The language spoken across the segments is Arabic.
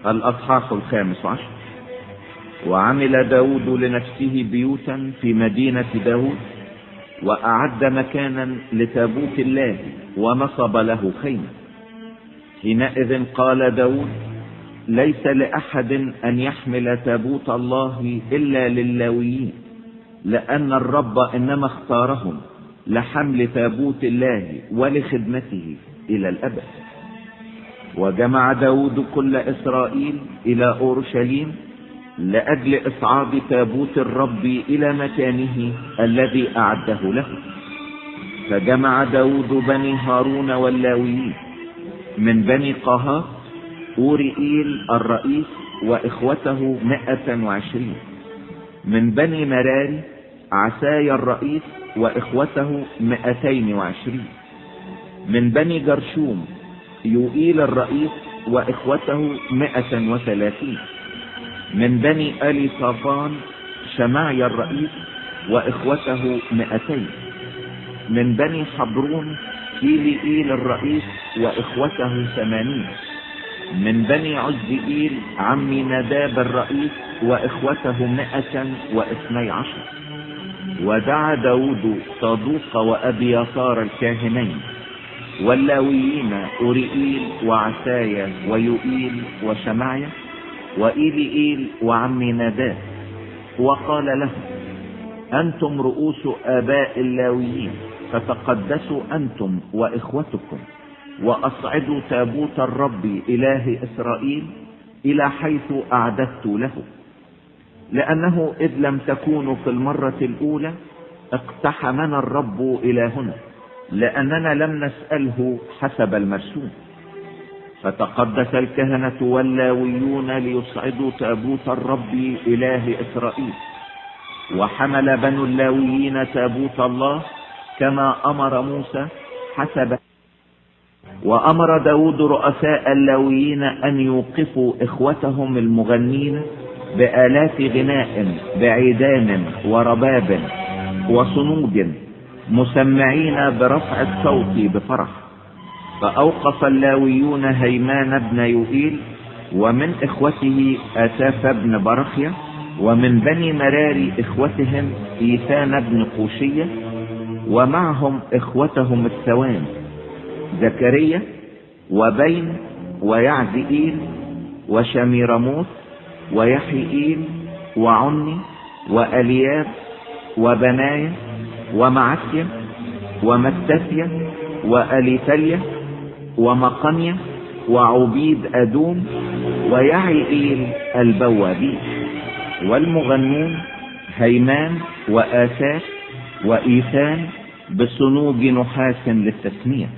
الأصحاح 15. وعمل داود لنفسه بيوتا في مدينة داود، وأعد مكانا لتابوت الله، ونصب له خيمة. حينئذ قال داود: ليس لأحد أن يحمل تابوت الله إلا للاويين، لأن الرب إنما اختارهم لحمل تابوت الله ولخدمته إلى الأبد. وجمع داود كل إسرائيل إلى أورشليم لأجل إصعاد تابوت الرب إلى مكانه الذي أعده له. فجمع داود بني هارون واللاويين من بني قهات، أوريئيل الرئيس وإخوته 120، من بني مراري عسايا الرئيس وإخوته 220، من بني جرشوم يوئيل الرئيس وإخوته 130، من بني آل صافان شمعي الرئيس وإخوته 200، من بني حبرون إيليئيل الرئيس وإخوته 80، من بني عزئيل عمي نداب الرئيس وإخوته 112. ودعا داود صادوق وأبياثار الكاهنين واللاويين أوريئيل وعسايا ويوئيل وشمعيا وإيليئيل وعمي نداب، وقال لهم: أنتم رؤوس آباء اللاويين، فتقدسوا أنتم وإخوتكم، وأصعدوا تابوت الرب إله إسرائيل إلى حيث أعددت له، لأنه إذ لم تكونوا في المرة الأولى اقتحمنا الرب إلى هنا، لأننا لم نسأله حسب المرسوم. فتقدس الكهنة واللاويون ليصعدوا تابوت الرب إله إسرائيل، وحمل بنو اللاويين تابوت الله كما أمر موسى حسب. وأمر داود رؤساء اللاويين أن يوقفوا إخوتهم المغنين بآلات غناء بعيدان ورباب وصنوج، مسمعين برفع الصوت بفرح. فأوقف اللاويون هيمان بن يوئيل، ومن إخوته آساف بن برخيا، ومن بني مراري إخوتهم إيثان بن قوشية، ومعهم إخوتهم الثوان زكريا وبين ويعزئيل وشميرموت ويحيئيل وعني وألياب وبنايا ومعسيا ومتسيا وأليفليا ومقنيا وعبيد أدوم ويعيئيل البوابين. والمغنون هيمان وآساف وإيثان بصنوج نحاس للتسمية،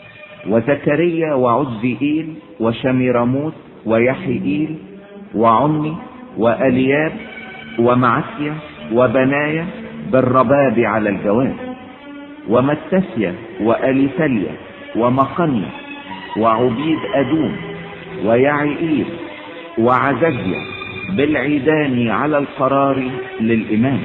وزكريا وعزئيل وشميرموت ويحيئيل وعني وألياب ومعسيا وبنايا بالرباب على الجواب، ومتسيا وأليفليا ومقنيا وعبيد أدوم ويعيئيل وعززيا بالعيدان على القرار للإمام،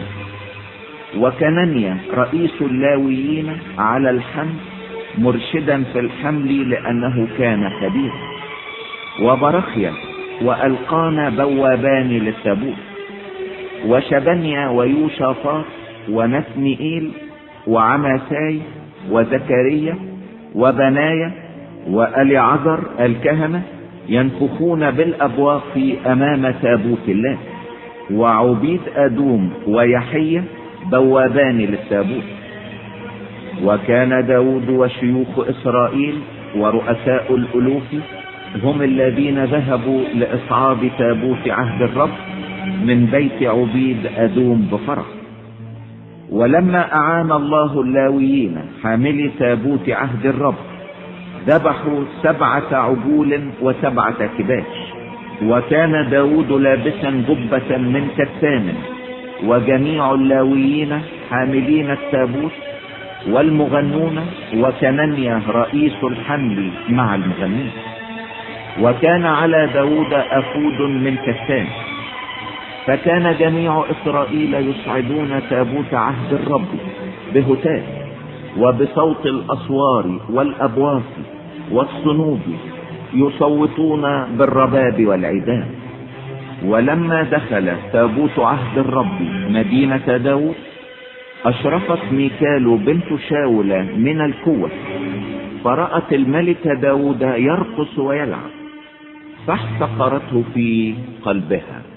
وكنانيا رئيس اللاويين على الحمل مرشدا في الحمل لأنه كان كبيرا، وبرخيا وألقانا بوابان للتابوت، وشبنيا ويوشافاط ونثنئيل وعماساي وزكريا وبنايا وأليعزر الكهنة ينفخون بالأبواق أمام تابوت الله، وعبيد أدوم ويحيى بوابان للتابوت. وكان داود وشيوخ إسرائيل ورؤساء الألوف هم الذين ذهبوا لإصعاد تابوت عهد الرب من بيت عبيد أدوم بفرح. ولما أعان الله اللاويين حاملي تابوت عهد الرب، ذبحوا 7 عجول و7 كباش. وكان داود لابسا جبة من كتان، وجميع اللاويين حاملين التابوت، والمغنون وكنانيا رئيس الحمل مع المغنين. وكان على داود أفود من كتان. فكان جميع إسرائيل يصعدون تابوت عهد الرب بهتاف وبصوت الأصوار والأبواق والصنوج يصوتون بالرباب والعداد. ولما دخل تابوت عهد الرب مدينة داود أشرفت ميكال بنت شاول من الكوة، فرأت الملك داود يرقص ويلعب، فاحتقرته في قلبها.